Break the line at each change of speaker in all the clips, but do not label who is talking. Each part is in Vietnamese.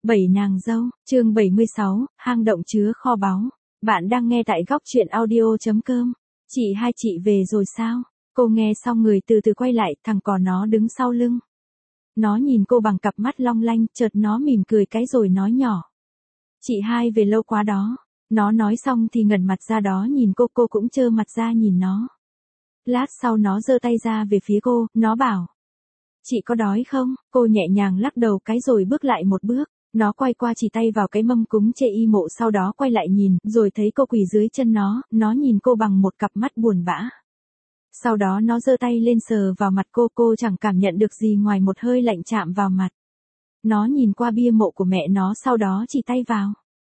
Bảy nàng dâu, chương 76, hang động chứa kho báu. Bạn đang nghe tại góc truyện audio.com. Chị hai chị về rồi sao? Cô nghe xong người từ từ quay lại, thằng cò nó đứng sau lưng. Nó nhìn cô bằng cặp mắt long lanh, chợt nó mỉm cười cái rồi nói nhỏ. Chị hai về lâu quá đó. Nó nói xong thì ngẩn mặt ra đó nhìn cô cũng trơ mặt ra nhìn nó. Lát sau nó giơ tay ra về phía cô, nó bảo. Chị có đói không? Cô nhẹ nhàng lắc đầu cái rồi bước lại một bước. Nó quay qua chỉ tay vào cái mâm cúng chê y mộ, sau đó quay lại nhìn, rồi thấy cô quỳ dưới chân nó nhìn cô bằng một cặp mắt buồn bã. Sau đó nó giơ tay lên sờ vào mặt cô chẳng cảm nhận được gì ngoài một hơi lạnh chạm vào mặt. Nó nhìn qua bia mộ của mẹ nó, sau đó chỉ tay vào.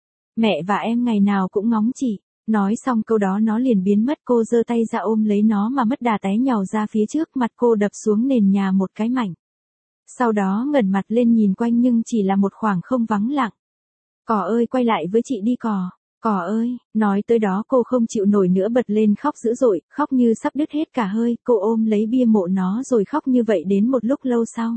Mẹ và em ngày nào cũng ngóng chị. Nói xong câu đó nó liền biến mất. Cô giơ tay ra ôm lấy nó mà mất đà té nhào ra phía trước, mặt cô đập xuống nền nhà một cái mạnh. Sau đó ngẩng mặt lên nhìn quanh nhưng chỉ là một khoảng không vắng lặng. Cò ơi, quay lại với chị đi cò. Cò ơi, nói tới đó cô không chịu nổi nữa, bật lên khóc dữ dội, khóc như sắp đứt hết cả hơi. Cô ôm lấy bia mộ nó rồi khóc như vậy đến một lúc lâu sau.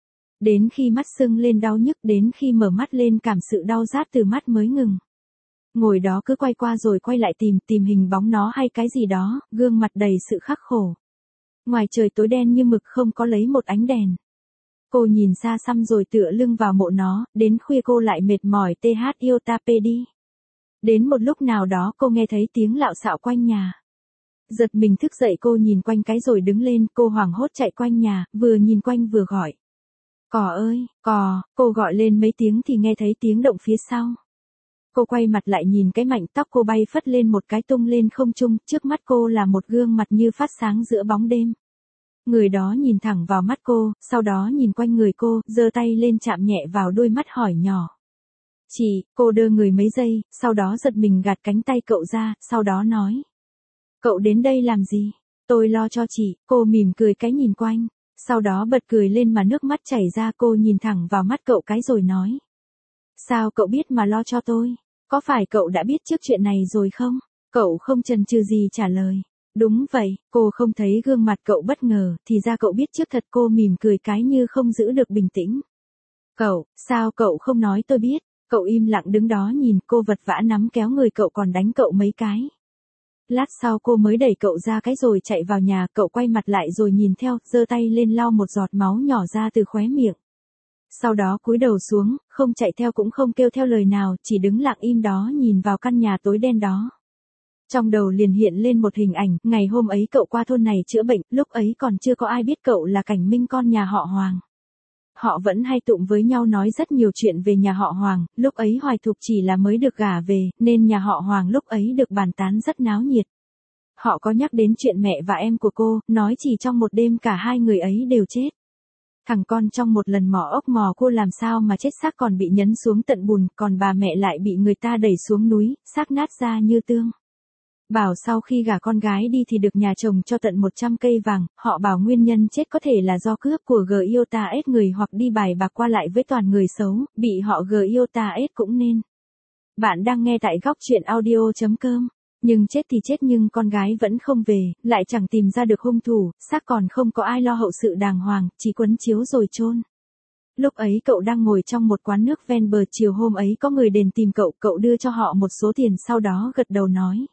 Đến khi mắt sưng lên đau nhức, đến khi mở mắt lên cảm sự đau rát từ mắt mới ngừng. Ngồi đó cứ quay qua rồi quay lại tìm hình bóng nó hay cái gì đó, gương mặt đầy sự khắc khổ. Ngoài trời tối đen như mực, không có lấy một ánh đèn. Cô nhìn xa xăm rồi tựa lưng vào mộ nó, đến khuya cô lại mệt mỏi yêu ta pe đi. Đến một lúc nào đó cô nghe thấy tiếng lạo xạo quanh nhà. Giật mình thức dậy, cô nhìn quanh cái rồi đứng lên, cô hoảng hốt chạy quanh nhà, vừa nhìn quanh vừa gọi. Cò ơi, cò, cô gọi lên mấy tiếng thì nghe thấy tiếng động phía sau. Cô quay mặt lại nhìn cái mảnh, tóc cô bay phất lên một cái tung lên không trung, trước mắt cô là một gương mặt như phát sáng giữa bóng đêm. Người đó nhìn thẳng vào mắt cô, sau đó nhìn quanh người cô, giơ tay lên chạm nhẹ vào đôi mắt hỏi nhỏ. Chị, cô đơ người mấy giây, sau đó giật mình gạt cánh tay cậu ra, sau đó nói. Cậu đến đây làm gì? Tôi lo cho chị. Cô mỉm cười cái nhìn quanh, sau đó bật cười lên mà nước mắt chảy ra. Cô nhìn thẳng vào mắt cậu cái rồi nói. Sao cậu biết mà lo cho tôi? Có phải cậu đã biết trước chuyện này rồi không? Cậu không chần chừ gì trả lời. Đúng vậy. Cô không thấy gương mặt cậu bất ngờ, thì ra cậu biết trước thật. Cô mỉm cười cái như không giữ được bình tĩnh. Cậu, sao cậu không nói tôi biết? Cậu im lặng đứng đó nhìn. Cô vật vã nắm kéo người cậu còn đánh cậu mấy cái. Lát sau cô mới đẩy cậu ra cái rồi chạy vào nhà. Cậu quay mặt lại rồi nhìn theo, giơ tay lên lau một giọt máu nhỏ ra từ khóe miệng. Sau đó cúi đầu xuống, không chạy theo cũng không kêu theo lời nào, chỉ đứng lặng im đó nhìn vào căn nhà tối đen đó. Trong đầu liền hiện lên một hình ảnh, ngày hôm ấy cậu qua thôn này chữa bệnh, lúc ấy còn chưa có ai biết cậu là Cảnh Minh, con nhà họ Hoàng. Họ vẫn hay tụng với nhau nói rất nhiều chuyện về nhà họ Hoàng, lúc ấy Hoài Thục chỉ là mới được gả về, nên nhà họ Hoàng lúc ấy được bàn tán rất náo nhiệt. Họ có nhắc đến chuyện mẹ và em của cô, nói chỉ trong một đêm cả hai người ấy đều chết. Thằng con trong một lần mò ốc mò cô làm sao mà chết, xác còn bị nhấn xuống tận bùn, còn bà mẹ lại bị người ta đẩy xuống núi, xác nát ra như tương. Bảo sau khi gả con gái đi thì được nhà chồng cho tận 100 cây vàng, họ bảo nguyên nhân chết có thể là do cướp của Giota-S người hoặc đi bài bạc qua lại với toàn người xấu, bị họ Giota-S cũng nên. Bạn đang nghe tại góc truyện audio.com. Nhưng chết thì chết nhưng con gái vẫn không về, lại chẳng tìm ra được hung thủ, xác còn không có ai lo hậu sự đàng hoàng, chỉ quấn chiếu rồi chôn. Lúc ấy cậu đang ngồi trong một quán nước ven bờ, chiều hôm ấy có người đến tìm cậu đưa cho họ một số tiền, sau đó gật đầu nói.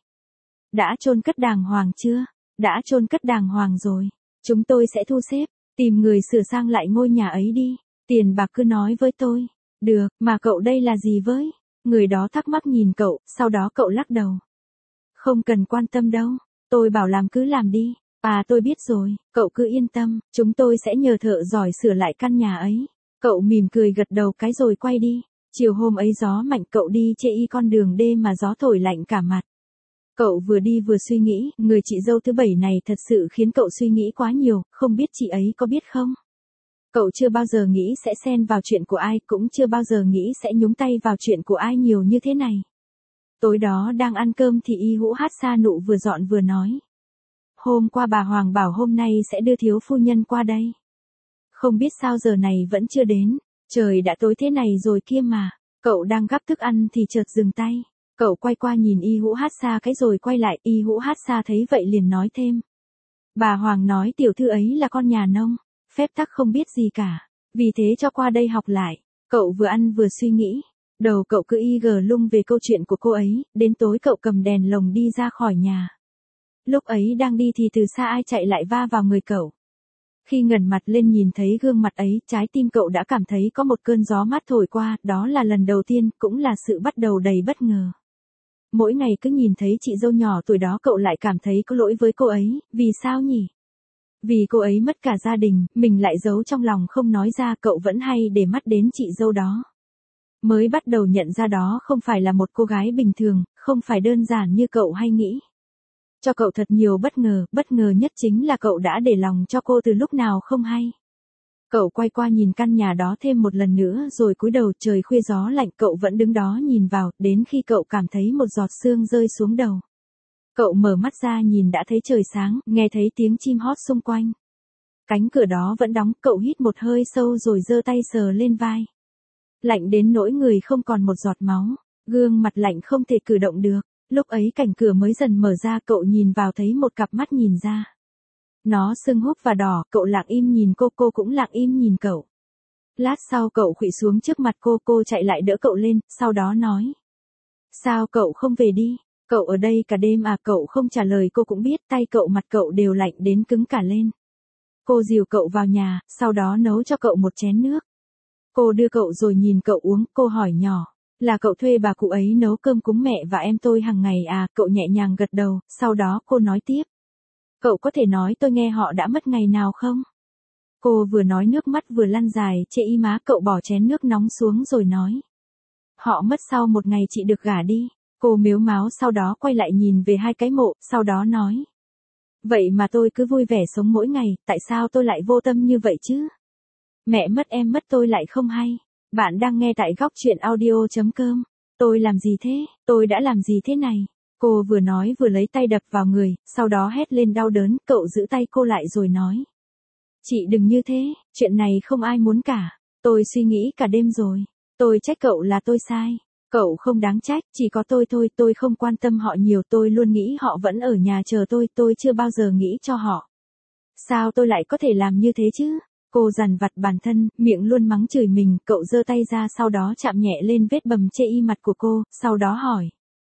Đã chôn cất đàng hoàng chưa? Đã chôn cất đàng hoàng rồi. Chúng tôi sẽ thu xếp, tìm người sửa sang lại ngôi nhà ấy đi. Tiền bạc cứ nói với tôi. Được, mà cậu đây là gì với? Người đó thắc mắc nhìn cậu, sau đó cậu lắc đầu. Không cần quan tâm đâu, tôi bảo làm cứ làm đi. À tôi biết rồi, cậu cứ yên tâm, chúng tôi sẽ nhờ thợ giỏi sửa lại căn nhà ấy. Cậu mỉm cười gật đầu cái rồi quay đi. Chiều hôm ấy gió mạnh, cậu đi chê y con đường đêm mà gió thổi lạnh cả mặt. Cậu vừa đi vừa suy nghĩ, người chị dâu thứ 7 này thật sự khiến cậu suy nghĩ quá nhiều, không biết chị ấy có biết không? Cậu chưa bao giờ nghĩ sẽ xen vào chuyện của ai, cũng chưa bao giờ nghĩ sẽ nhúng tay vào chuyện của ai nhiều như thế này. Tối đó đang ăn cơm thì Y Hữu Hát Sa Nụ vừa dọn vừa nói. Hôm qua bà Hoàng bảo hôm nay sẽ đưa thiếu phu nhân qua đây. Không biết sao giờ này vẫn chưa đến, trời đã tối thế này rồi kia mà. Cậu đang gắp thức ăn thì chợt dừng tay. Cậu quay qua nhìn Y Hữu Hát Sa cái rồi quay lại, Y Hữu Hát Sa thấy vậy liền nói thêm. Bà Hoàng nói tiểu thư ấy là con nhà nông, phép tắc không biết gì cả, vì thế cho qua đây học lại. Cậu vừa ăn vừa suy nghĩ. Đầu cậu cứ y gờ lung về câu chuyện của cô ấy, đến tối cậu cầm đèn lồng đi ra khỏi nhà. Lúc ấy đang đi thì từ xa ai chạy lại va vào người cậu. Khi ngẩng mặt lên nhìn thấy gương mặt ấy, trái tim cậu đã cảm thấy có một cơn gió mát thổi qua, đó là lần đầu tiên, cũng là sự bắt đầu đầy bất ngờ. Mỗi ngày cứ nhìn thấy chị dâu nhỏ tuổi đó cậu lại cảm thấy có lỗi với cô ấy, vì sao nhỉ? Vì cô ấy mất cả gia đình, mình lại giấu trong lòng không nói ra, cậu vẫn hay để mắt đến chị dâu đó. Mới bắt đầu nhận ra đó không phải là một cô gái bình thường, không phải đơn giản như cậu hay nghĩ. Cho cậu thật nhiều bất ngờ nhất chính là cậu đã để lòng cho cô từ lúc nào không hay. Cậu quay qua nhìn căn nhà đó thêm một lần nữa rồi cúi đầu, trời khuya gió lạnh, cậu vẫn đứng đó nhìn vào, đến khi cậu cảm thấy một giọt sương rơi xuống đầu. Cậu mở mắt ra nhìn đã thấy trời sáng, nghe thấy tiếng chim hót xung quanh. Cánh cửa đó vẫn đóng, cậu hít một hơi sâu rồi giơ tay sờ lên vai. Lạnh đến nỗi người không còn một giọt máu, gương mặt lạnh không thể cử động được. Lúc ấy cảnh cửa mới dần mở ra, cậu nhìn vào thấy một cặp mắt nhìn ra. Nó sưng húp và đỏ, cậu lặng im nhìn cô cũng lặng im nhìn cậu. Lát sau cậu khuỵu xuống trước mặt cô chạy lại đỡ cậu lên, sau đó nói. Sao cậu không về đi? Cậu ở đây cả đêm à? Cậu không trả lời, cô cũng biết tay cậu mặt cậu đều lạnh đến cứng cả lên. Cô dìu cậu vào nhà, sau đó nấu cho cậu một chén nước. Cô đưa cậu rồi nhìn cậu uống, cô hỏi nhỏ. Là cậu thuê bà cụ ấy nấu cơm cúng mẹ và em tôi hàng ngày à? Cậu nhẹ nhàng gật đầu, sau đó cô nói tiếp. Cậu có thể nói tôi nghe họ đã mất ngày nào không? Cô vừa nói nước mắt vừa lăn dài, chê y má, cậu bỏ chén nước nóng xuống rồi nói. Họ mất sau một ngày chị được gả đi. Cô mếu máo sau đó quay lại nhìn về hai cái mộ, sau đó nói. Vậy mà tôi cứ vui vẻ sống mỗi ngày, tại sao tôi lại vô tâm như vậy chứ? Mẹ mất em mất tôi lại không hay. Bạn đang nghe tại góc chuyện audio.com. Tôi làm gì thế? Tôi đã làm gì thế này? Cô vừa nói vừa lấy tay đập vào người, sau đó hét lên đau đớn, cậu giữ tay cô lại rồi nói. Chị đừng như thế, chuyện này không ai muốn cả. Tôi suy nghĩ cả đêm rồi. Tôi trách cậu là tôi sai. Cậu không đáng trách, chỉ có tôi thôi, tôi không quan tâm họ nhiều, tôi luôn nghĩ họ vẫn ở nhà chờ tôi chưa bao giờ nghĩ cho họ. Sao tôi lại có thể làm như thế chứ? Cô dằn vặt bản thân, miệng luôn mắng chửi mình, cậu giơ tay ra sau đó chạm nhẹ lên vết bầm chê y mặt của cô, sau đó hỏi.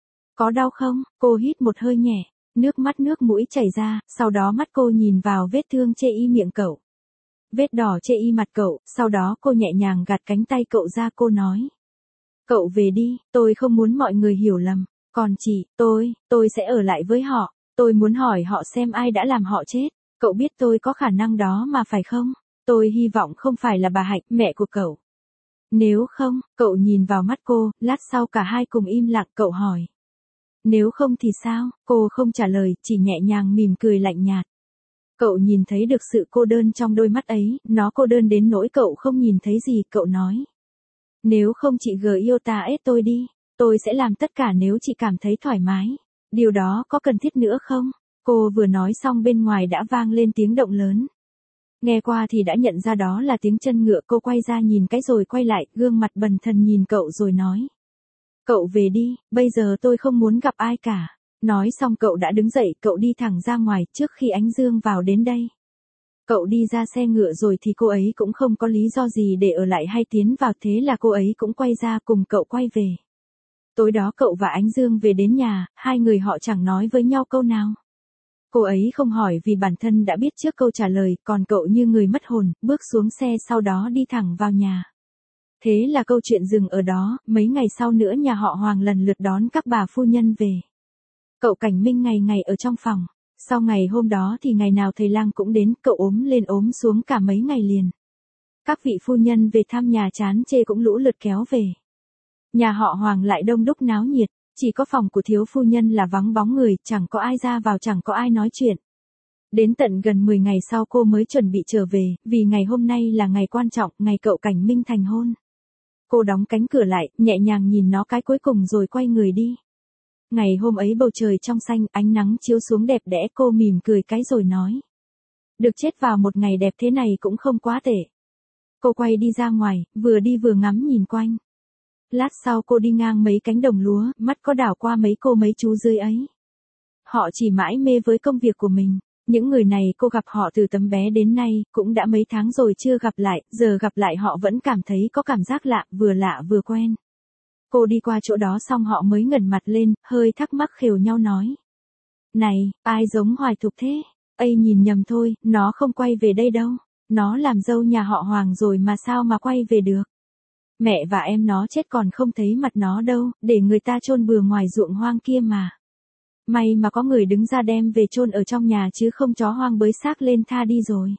Có đau không? Cô hít một hơi nhẹ, nước mắt nước mũi chảy ra, sau đó mắt cô nhìn vào vết thương chê y miệng cậu. Vết đỏ chê y mặt cậu, sau đó cô nhẹ nhàng gạt cánh tay cậu ra, cô nói. Cậu về đi, tôi không muốn mọi người hiểu lầm, còn chị, tôi sẽ ở lại với họ, tôi muốn hỏi họ xem ai đã làm họ chết, cậu biết tôi có khả năng đó mà phải không? Tôi hy vọng không phải là bà Hạnh, mẹ của cậu. Nếu không, cậu nhìn vào mắt cô, lát sau cả hai cùng im lặng, cậu hỏi. Nếu không thì sao? Cô không trả lời, chỉ nhẹ nhàng mỉm cười lạnh nhạt. Cậu nhìn thấy được sự cô đơn trong đôi mắt ấy, nó cô đơn đến nỗi cậu không nhìn thấy gì, cậu nói. Nếu không chị yêu ta ết tôi đi, tôi sẽ làm tất cả nếu chị cảm thấy thoải mái. Điều đó có cần thiết nữa không? Cô vừa nói xong bên ngoài đã vang lên tiếng động lớn. Nghe qua thì đã nhận ra đó là tiếng chân ngựa, cô quay ra nhìn cái rồi quay lại, gương mặt bần thần nhìn cậu rồi nói. Cậu về đi, bây giờ tôi không muốn gặp ai cả. Nói xong cậu đã đứng dậy, cậu đi thẳng ra ngoài trước khi ánh dương vào đến đây. Cậu đi ra xe ngựa rồi thì cô ấy cũng không có lý do gì để ở lại hay tiến vào, thế là cô ấy cũng quay ra cùng cậu quay về. Tối đó cậu và Ánh Dương về đến nhà, hai người họ chẳng nói với nhau câu nào. Cô ấy không hỏi vì bản thân đã biết trước câu trả lời, còn cậu như người mất hồn, bước xuống xe sau đó đi thẳng vào nhà. Thế là câu chuyện dừng ở đó, mấy ngày sau nữa nhà họ Hoàng lần lượt đón các bà phu nhân về. Cậu Cảnh Minh ngày ngày ở trong phòng. Sau ngày hôm đó thì ngày nào thầy lang cũng đến, cậu ốm lên ốm xuống cả mấy ngày liền. Các vị phu nhân về thăm nhà chán chê cũng lũ lượt kéo về. Nhà họ Hoàng lại đông đúc náo nhiệt, chỉ có phòng của thiếu phu nhân là vắng bóng người, chẳng có ai ra vào, chẳng có ai nói chuyện. Đến tận gần 10 ngày sau cô mới chuẩn bị trở về, vì ngày hôm nay là ngày quan trọng, ngày cậu Cảnh Minh thành hôn. Cô đóng cánh cửa lại, nhẹ nhàng nhìn nó cái cuối cùng rồi quay người đi. Ngày hôm ấy bầu trời trong xanh, ánh nắng chiếu xuống đẹp đẽ, cô mỉm cười cái rồi nói. Được chết vào một ngày đẹp thế này cũng không quá tệ. Cô quay đi ra ngoài, vừa đi vừa ngắm nhìn quanh. Lát sau cô đi ngang mấy cánh đồng lúa, mắt có đảo qua mấy chú dưới ấy. Họ chỉ mãi mê với công việc của mình, Những người này cô gặp họ từ tấm bé đến nay, cũng đã mấy tháng rồi chưa gặp lại, giờ gặp lại họ vẫn cảm thấy có cảm giác lạ vừa quen. Cô đi qua chỗ đó xong họ mới ngẩng mặt lên, hơi thắc mắc khều nhau nói. Này, ai giống Hoài Thục thế? Ây nhìn nhầm thôi, nó không quay về đây đâu. Nó làm dâu nhà họ Hoàng rồi mà sao mà quay về được. Mẹ và em nó chết còn không thấy mặt nó đâu, để người ta chôn bừa ngoài ruộng hoang kia mà. May mà có người đứng ra đem về chôn ở trong nhà chứ không chó hoang bới xác lên tha đi rồi.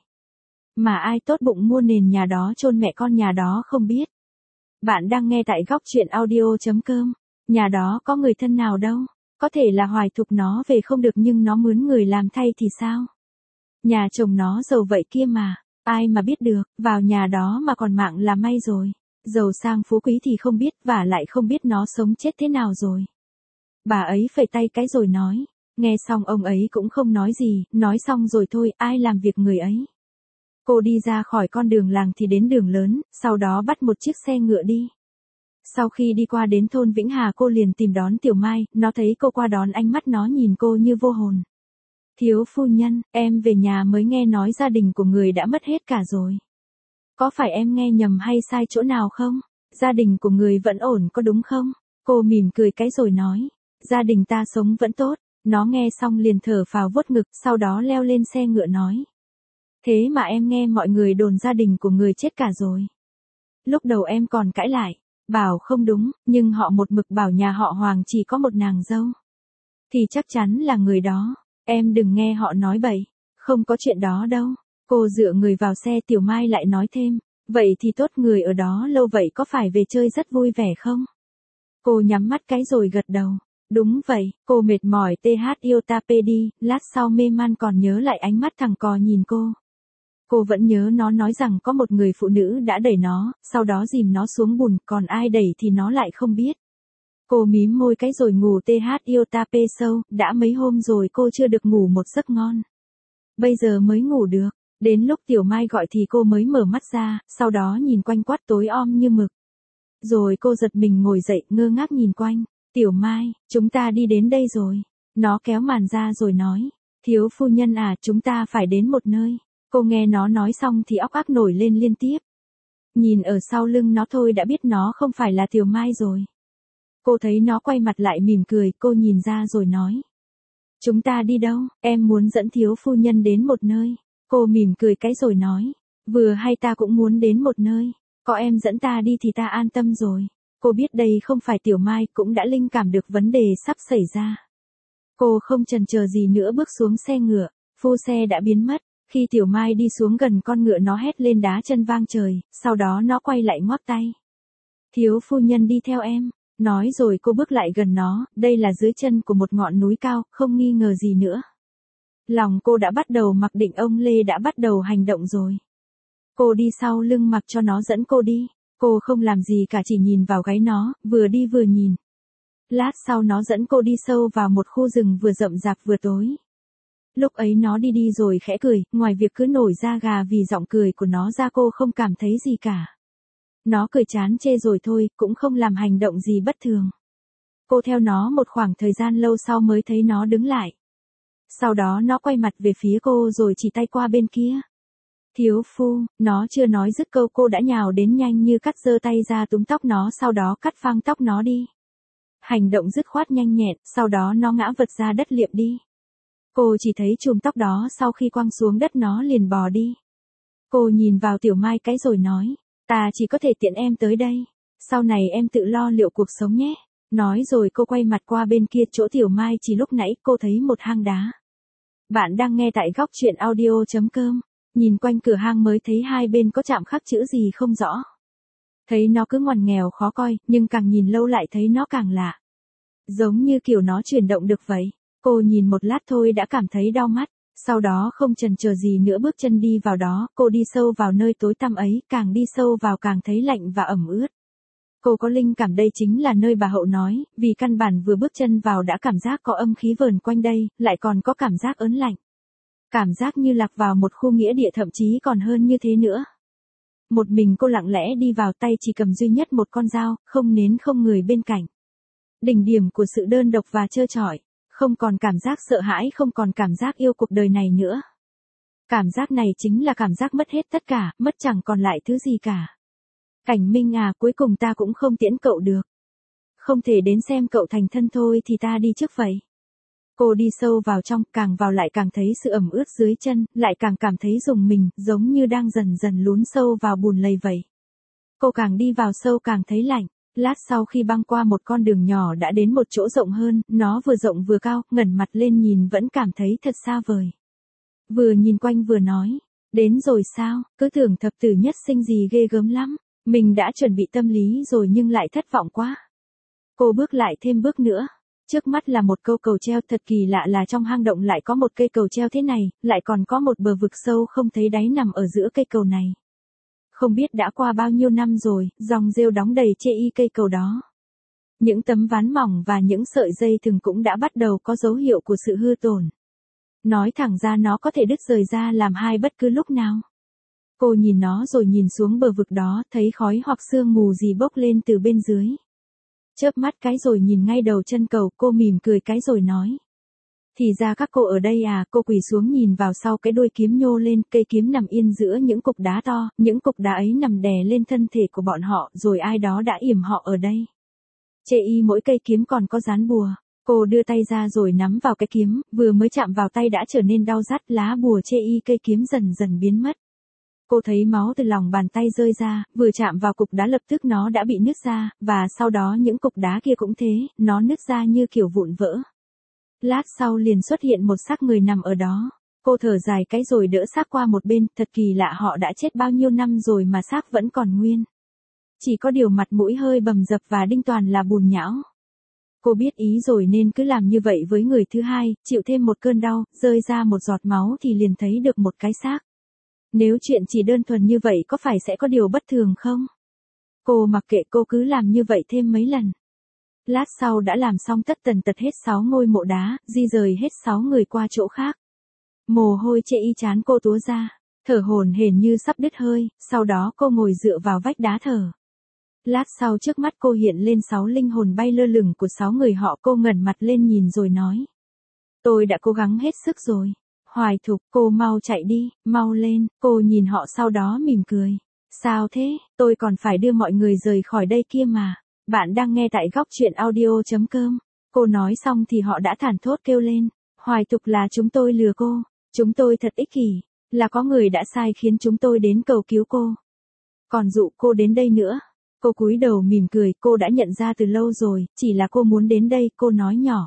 Mà ai tốt bụng mua nền nhà đó chôn mẹ con nhà đó không biết. Bạn đang nghe tại góc chuyện audio.com. Nhà đó có người thân nào đâu. Có thể là Hoài Thục nó về không được nhưng nó mướn người làm thay thì sao? Nhà chồng nó giàu vậy kia mà. Ai mà biết được, vào nhà đó mà còn mạng là may rồi. Giàu sang phú quý thì không biết và lại không biết nó sống chết thế nào rồi. Bà ấy phẩy tay cái rồi nói. Nghe xong ông ấy cũng không nói gì, nói xong rồi thôi, ai làm việc người ấy. Cô đi ra khỏi con đường làng thì đến đường lớn, sau đó bắt một chiếc xe ngựa đi. Sau khi đi qua đến thôn Vĩnh Hà cô liền tìm đón Tiểu Mai, nó thấy cô qua đón ánh mắt nó nhìn cô như vô hồn. Thiếu phu nhân, em về nhà mới nghe nói gia đình của người đã mất hết cả rồi. Có phải em nghe nhầm hay sai chỗ nào không? Gia đình của người vẫn ổn có đúng không? Cô mỉm cười cái rồi nói. Gia đình ta sống vẫn tốt. Nó nghe xong liền thở phào vuốt ngực, sau đó leo lên xe ngựa nói. Thế mà em nghe mọi người đồn gia đình của người chết cả rồi. Lúc đầu em còn cãi lại, bảo không đúng, nhưng họ một mực bảo nhà họ Hoàng chỉ có một nàng dâu. Thì chắc chắn là người đó, em đừng nghe họ nói bậy, không có chuyện đó đâu. Cô dựa người vào xe Tiểu Mai lại nói thêm, vậy thì tốt người ở đó lâu vậy có phải về chơi rất vui vẻ không? Cô nhắm mắt cái rồi gật đầu. Đúng vậy, cô mệt mỏi THIOTAPD, lát sau mê man còn nhớ lại ánh mắt thằng cò nhìn cô. Cô vẫn nhớ nó nói rằng có một người phụ nữ đã đẩy nó, sau đó dìm nó xuống bùn, còn ai đẩy thì nó lại không biết. Cô mím môi cái rồi ngủ THIOTAP sâu, đã mấy hôm rồi cô chưa được ngủ một giấc ngon. Bây giờ mới ngủ được, đến lúc Tiểu Mai gọi thì cô mới mở mắt ra, sau đó nhìn quanh quát tối om như mực. Rồi cô giật mình ngồi dậy ngơ ngác nhìn quanh. Tiểu Mai, chúng ta đi đến đây rồi. Nó kéo màn ra rồi nói. Thiếu phu nhân à, chúng ta phải đến một nơi. Cô nghe nó nói xong thì óc ác nổi lên liên tiếp. Nhìn ở sau lưng nó thôi đã biết nó không phải là Tiểu Mai rồi. Cô thấy nó quay mặt lại mỉm cười, cô nhìn ra rồi nói. Chúng ta đi đâu, em muốn dẫn thiếu phu nhân đến một nơi. Cô mỉm cười cái rồi nói. Vừa hay ta cũng muốn đến một nơi. Có em dẫn ta đi thì ta an tâm rồi. Cô biết đây không phải Tiểu Mai, cũng đã linh cảm được vấn đề sắp xảy ra. Cô không chần chờ gì nữa bước xuống xe ngựa, phu xe đã biến mất. Khi Tiểu Mai đi xuống gần con ngựa nó hét lên đá chân vang trời, sau đó nó quay lại ngoắc tay. Thiếu phu nhân đi theo em, nói rồi cô bước lại gần nó, đây là dưới chân của một ngọn núi cao, không nghi ngờ gì nữa. Lòng cô đã bắt đầu mặc định ông Lê đã bắt đầu hành động rồi. Cô đi sau lưng mặc cho nó dẫn cô đi. Cô không làm gì cả chỉ nhìn vào gáy nó, vừa đi vừa nhìn. Lát sau nó dẫn cô đi sâu vào một khu rừng vừa rậm rạp vừa tối. Lúc ấy nó đi đi rồi khẽ cười, ngoài việc cứ nổi da gà vì giọng cười của nó ra cô không cảm thấy gì cả. Nó cười chán chê rồi thôi, cũng không làm hành động gì bất thường. Cô theo nó một khoảng thời gian lâu sau mới thấy nó đứng lại. Sau đó nó quay mặt về phía cô rồi chỉ tay qua bên kia. Thiếu phu, nó chưa nói dứt câu cô đã nhào đến nhanh như cắt giơ tay ra túm tóc nó sau đó cắt phăng tóc nó đi. Hành động dứt khoát nhanh nhẹn, sau đó nó ngã vật ra đất liệm đi. Cô chỉ thấy chùm tóc đó sau khi quăng xuống đất nó liền bò đi. Cô nhìn vào Tiểu Mai cái rồi nói, ta chỉ có thể tiện em tới đây. Sau này em tự lo liệu cuộc sống nhé. Nói rồi cô quay mặt qua bên kia chỗ Tiểu Mai chỉ lúc nãy cô thấy một hang đá. Bạn đang nghe tại góc chuyện audio.com. Nhìn quanh cửa hang mới thấy hai bên có chạm khắc chữ gì không rõ. Thấy nó cứ ngoằn nghèo khó coi, nhưng càng nhìn lâu lại thấy nó càng lạ. Giống như kiểu nó chuyển động được vậy. Cô nhìn một lát thôi đã cảm thấy đau mắt. Sau đó không chần chờ gì nữa bước chân đi vào đó, cô đi sâu vào nơi tối tăm ấy, càng đi sâu vào càng thấy lạnh và ẩm ướt. Cô có linh cảm đây chính là nơi bà Hậu nói, vì căn bản vừa bước chân vào đã cảm giác có âm khí vờn quanh đây, lại còn có cảm giác ớn lạnh. Cảm giác như lạc vào một khu nghĩa địa thậm chí còn hơn như thế nữa. Một mình cô lặng lẽ đi vào tay chỉ cầm duy nhất một con dao, không nến không người bên cạnh. Đỉnh điểm của sự đơn độc và trơ trọi. Không còn cảm giác sợ hãi, không còn cảm giác yêu cuộc đời này nữa. Cảm giác này chính là cảm giác mất hết tất cả, mất chẳng còn lại thứ gì cả. Cảnh Minh à, cuối cùng ta cũng không tiễn cậu được. Không thể đến xem cậu thành thân thôi thì ta đi trước vậy. Cô đi sâu vào trong, càng vào lại càng thấy sự ẩm ướt dưới chân, lại càng cảm thấy rùng mình, giống như đang dần dần lún sâu vào bùn lầy vậy. Cô càng đi vào sâu càng thấy lạnh. Lát sau khi băng qua một con đường nhỏ đã đến một chỗ rộng hơn, nó vừa rộng vừa cao, ngẩng mặt lên nhìn vẫn cảm thấy thật xa vời. Vừa nhìn quanh vừa nói, đến rồi sao, cứ tưởng thập tử nhất sinh gì ghê gớm lắm. Mình đã chuẩn bị tâm lý rồi nhưng lại thất vọng quá. Cô bước lại thêm bước nữa. Trước mắt là một câu cầu treo, thật kỳ lạ là trong hang động lại có một cây cầu treo thế này, lại còn có một bờ vực sâu không thấy đáy nằm ở giữa cây cầu này. Không biết đã qua bao nhiêu năm rồi, dòng rêu đóng đầy chê y cây cầu đó. Những tấm ván mỏng và những sợi dây thừng cũng đã bắt đầu có dấu hiệu của sự hư tổn. Nói thẳng ra nó có thể đứt rời ra làm hai bất cứ lúc nào. Cô nhìn nó rồi nhìn xuống bờ vực đó, thấy khói hoặc sương mù gì bốc lên từ bên dưới. Chớp mắt cái rồi nhìn ngay đầu chân cầu, cô mỉm cười cái rồi nói. Thì ra các cô ở đây à, cô quỳ xuống nhìn vào sau cái đuôi kiếm nhô lên, cây kiếm nằm yên giữa những cục đá to, những cục đá ấy nằm đè lên thân thể của bọn họ, rồi ai đó đã yểm họ ở đây. Chê y mỗi cây kiếm còn có dán bùa. Cô đưa tay ra rồi nắm vào cái kiếm, vừa mới chạm vào tay đã trở nên đau rát, lá bùa chê y cây kiếm dần dần biến mất. Cô thấy máu từ lòng bàn tay rơi ra, vừa chạm vào cục đá lập tức nó đã bị nứt ra, và sau đó những cục đá kia cũng thế, nó nứt ra như kiểu vụn vỡ. Lát sau liền xuất hiện một xác người nằm ở đó. Cô thở dài cái rồi đỡ xác qua một bên, thật kỳ lạ họ đã chết bao nhiêu năm rồi mà xác vẫn còn nguyên. Chỉ có điều mặt mũi hơi bầm dập và đinh toàn là bùn nhão. Cô biết ý rồi nên cứ làm như vậy với người thứ hai, chịu thêm một cơn đau, rơi ra một giọt máu thì liền thấy được một cái xác. Nếu chuyện chỉ đơn thuần như vậy có phải sẽ có điều bất thường không? Cô mặc kệ, cô cứ làm như vậy thêm mấy lần. Lát sau đã làm xong tất tần tật hết 6 ngôi mộ đá, di rời hết 6 người qua chỗ khác. Mồ hôi chệ y chán cô túa ra, thở hổn hển như sắp đứt hơi, sau đó cô ngồi dựa vào vách đá thở. Lát sau trước mắt cô hiện lên 6 linh hồn bay lơ lửng của 6 người họ, cô ngẩng mặt lên nhìn rồi nói. Tôi đã cố gắng hết sức rồi. Hoài Thục, cô mau chạy đi, mau lên, cô nhìn họ sau đó mỉm cười. Sao thế, tôi còn phải đưa mọi người rời khỏi đây kia mà. Bạn đang nghe tại góc truyện audio.com. Cô nói xong thì họ đã thản thốt kêu lên. Hoài Thục, là chúng tôi lừa cô. Chúng tôi thật ích kỷ. Là có người đã sai khiến chúng tôi đến cầu cứu cô. Còn dụ cô đến đây nữa. Cô cúi đầu mỉm cười, cô đã nhận ra từ lâu rồi, chỉ là cô muốn đến đây, cô nói nhỏ.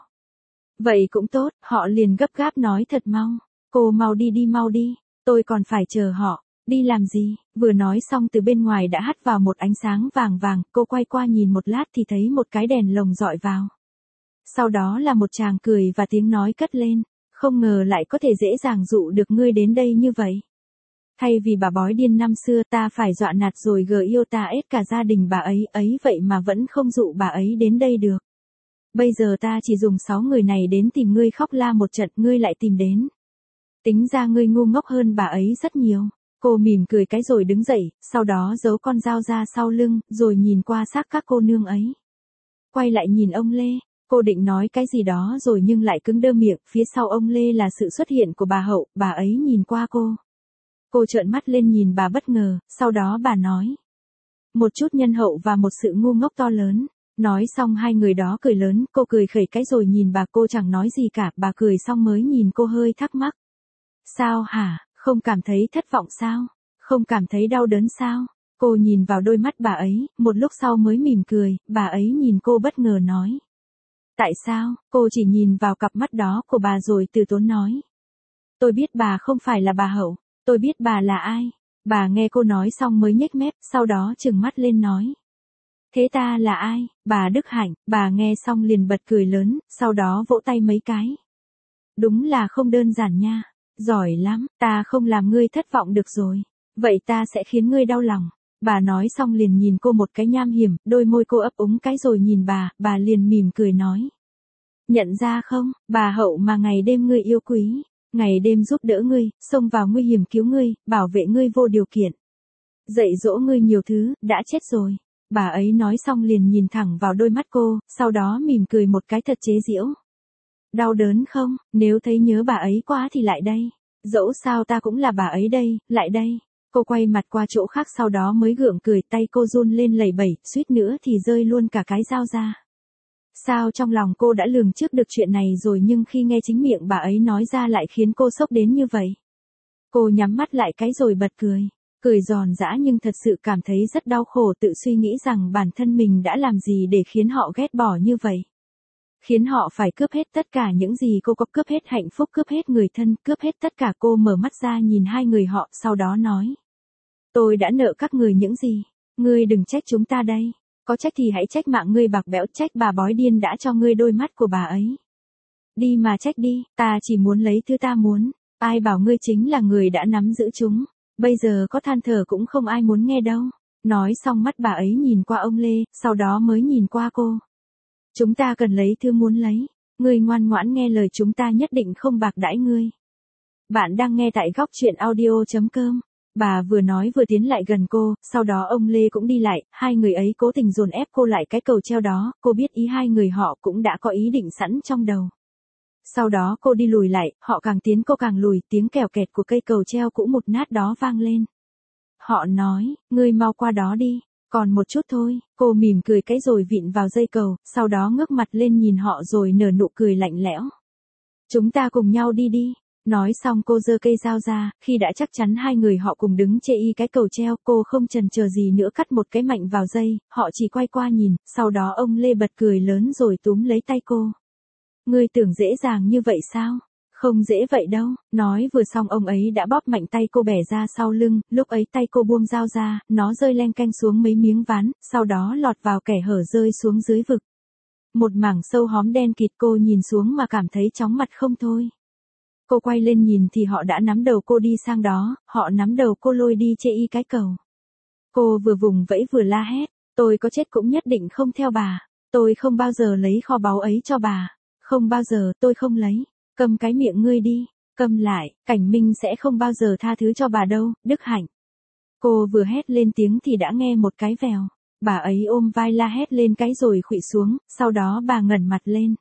Vậy cũng tốt, họ liền gấp gáp nói thật mau. Cô mau đi đi mau đi, tôi còn phải chờ họ. Đi làm gì? Vừa nói xong từ bên ngoài đã hắt vào một ánh sáng vàng vàng, cô quay qua nhìn một lát thì thấy một cái đèn lồng dọi vào. Sau đó là một tràng cười và tiếng nói cất lên, không ngờ lại có thể dễ dàng dụ được ngươi đến đây như vậy. Thay vì bà bói điên năm xưa ta phải dọa nạt rồi gờ yêu ta ép cả gia đình bà ấy vậy mà vẫn không dụ bà ấy đến đây được. Bây giờ ta chỉ dùng 6 người này đến tìm ngươi khóc la một trận, ngươi lại tìm đến. Tính ra ngươi ngu ngốc hơn bà ấy rất nhiều. Cô mỉm cười cái rồi đứng dậy, sau đó giấu con dao ra sau lưng, rồi nhìn qua xác các cô nương ấy. Quay lại nhìn ông Lê, cô định nói cái gì đó rồi nhưng lại cứng đơ miệng, phía sau ông Lê là sự xuất hiện của bà Hậu, bà ấy nhìn qua cô. Cô trợn mắt lên nhìn bà bất ngờ, sau đó bà nói. Một chút nhân hậu và một sự ngu ngốc to lớn. Nói xong hai người đó cười lớn, cô cười khẩy cái rồi nhìn bà, cô chẳng nói gì cả, bà cười xong mới nhìn cô hơi thắc mắc. Sao hả, không cảm thấy thất vọng sao? Không cảm thấy đau đớn sao? Cô nhìn vào đôi mắt bà ấy, một lúc sau mới mỉm cười, bà ấy nhìn cô bất ngờ nói. Tại sao? Cô chỉ nhìn vào cặp mắt đó của bà rồi từ tốn nói. Tôi biết bà không phải là bà Hậu, tôi biết bà là ai. Bà nghe cô nói xong mới nhếch mép, sau đó trừng mắt lên nói. Thế ta là ai? Bà Đức Hạnh, bà nghe xong liền bật cười lớn, sau đó vỗ tay mấy cái. Đúng là không đơn giản nha. Giỏi lắm, ta không làm ngươi thất vọng được rồi. Vậy ta sẽ khiến ngươi đau lòng. Bà nói xong liền nhìn cô một cái nham hiểm, đôi môi cô ấp úng cái rồi nhìn bà liền mỉm cười nói. Nhận ra không, bà Hậu mà ngày đêm ngươi yêu quý, ngày đêm giúp đỡ ngươi, xông vào nguy hiểm cứu ngươi, bảo vệ ngươi vô điều kiện. Dạy dỗ ngươi nhiều thứ, đã chết rồi. Bà ấy nói xong liền nhìn thẳng vào đôi mắt cô, sau đó mỉm cười một cái thật chế giễu. Đau đớn không? Nếu thấy nhớ bà ấy quá thì lại đây. Dẫu sao ta cũng là bà ấy đây, lại đây. Cô quay mặt qua chỗ khác sau đó mới gượng cười, tay cô run lên lẩy bẩy, suýt nữa thì rơi luôn cả cái dao ra. Sao trong lòng cô đã lường trước được chuyện này rồi nhưng khi nghe chính miệng bà ấy nói ra lại khiến cô sốc đến như vậy. Cô nhắm mắt lại cái rồi bật cười. Cười giòn giã nhưng thật sự cảm thấy rất đau khổ, tự suy nghĩ rằng bản thân mình đã làm gì để khiến họ ghét bỏ như vậy. Khiến họ phải cướp hết tất cả những gì cô có, cướp hết hạnh phúc, cướp hết người thân, cướp hết tất cả. Cô mở mắt ra nhìn hai người họ, sau đó nói. Tôi đã nợ các người những gì? Ngươi đừng trách chúng ta đây. Có trách thì hãy trách mạng ngươi bạc bẽo, trách bà bói điên đã cho ngươi đôi mắt của bà ấy. Đi mà trách đi, ta chỉ muốn lấy thứ ta muốn. Ai bảo ngươi chính là người đã nắm giữ chúng. Bây giờ có than thở cũng không ai muốn nghe đâu. Nói xong mắt bà ấy nhìn qua ông Lê, sau đó mới nhìn qua cô. Chúng ta cần lấy thứ muốn lấy. Ngươi ngoan ngoãn nghe lời chúng ta nhất định không bạc đãi ngươi. Bạn đang nghe tại góc truyện audio.com. Bà vừa nói vừa tiến lại gần cô, sau đó ông Lê cũng đi lại, hai người ấy cố tình dồn ép cô lại cái cầu treo đó, cô biết ý hai người họ cũng đã có ý định sẵn trong đầu. Sau đó cô đi lùi lại, họ càng tiến cô càng lùi, tiếng kèo kẹt của cây cầu treo cũ mục nát đó vang lên. Họ nói, ngươi mau qua đó đi, còn một chút thôi, cô mỉm cười cái rồi vịn vào dây cầu, sau đó ngước mặt lên nhìn họ rồi nở nụ cười lạnh lẽo. Chúng ta cùng nhau đi đi. Nói xong cô giơ cây dao ra, khi đã chắc chắn hai người họ cùng đứng chê y cái cầu treo, cô không chần chờ gì nữa cắt một cái mạnh vào dây, họ chỉ quay qua nhìn, sau đó ông Lê bật cười lớn rồi túm lấy tay cô. Ngươi tưởng dễ dàng như vậy sao? Không dễ vậy đâu, nói vừa xong ông ấy đã bóp mạnh tay cô bẻ ra sau lưng, lúc ấy tay cô buông dao ra, nó rơi leng keng xuống mấy miếng ván, sau đó lọt vào kẻ hở rơi xuống dưới vực. Một mảng sâu hóm đen kịt, cô nhìn xuống mà cảm thấy chóng mặt không thôi. Cô quay lên nhìn thì họ đã nắm đầu cô đi sang đó, họ nắm đầu cô lôi đi chê y cái cầu. Cô vừa vùng vẫy vừa la hét, tôi có chết cũng nhất định không theo bà, tôi không bao giờ lấy kho báu ấy cho bà, không bao giờ, tôi không lấy, câm cái miệng ngươi đi, câm lại, Cảnh Minh sẽ không bao giờ tha thứ cho bà đâu, Đức Hạnh. Cô vừa hét lên tiếng thì đã nghe một cái vèo, bà ấy ôm vai la hét lên cái rồi khuỵu xuống, sau đó bà ngẩng mặt lên.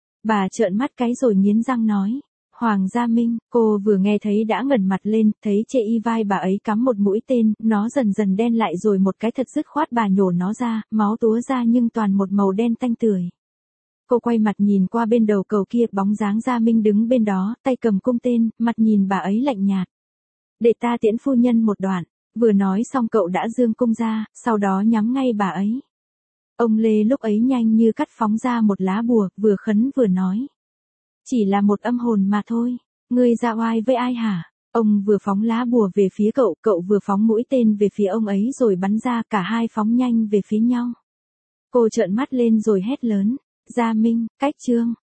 Bà trợn mắt cái rồi nghiến răng nói. Hoàng Gia Minh, cô vừa nghe thấy đã ngẩng mặt lên, thấy chê y vai bà ấy cắm một mũi tên, nó dần dần đen lại rồi một cái thật dứt khoát bà nhổ nó ra, máu túa ra nhưng toàn một màu đen tanh tưởi. Cô quay mặt nhìn qua bên đầu cầu kia, bóng dáng Gia Minh đứng bên đó, tay cầm cung tên, mặt nhìn bà ấy lạnh nhạt. Để ta tiễn phu nhân một đoạn, vừa nói xong cậu đã giương cung ra, sau đó nhắm ngay bà ấy. Ông Lê lúc ấy nhanh như cắt phóng ra một lá bùa, vừa khấn vừa nói. Chỉ là một âm hồn mà thôi, ngươi ra oai với ai hả? Ông vừa phóng lá bùa về phía cậu, cậu vừa phóng mũi tên về phía ông ấy rồi bắn ra, cả hai phóng nhanh về phía nhau. Cô trợn mắt lên rồi hét lớn, Gia Minh, cách trương.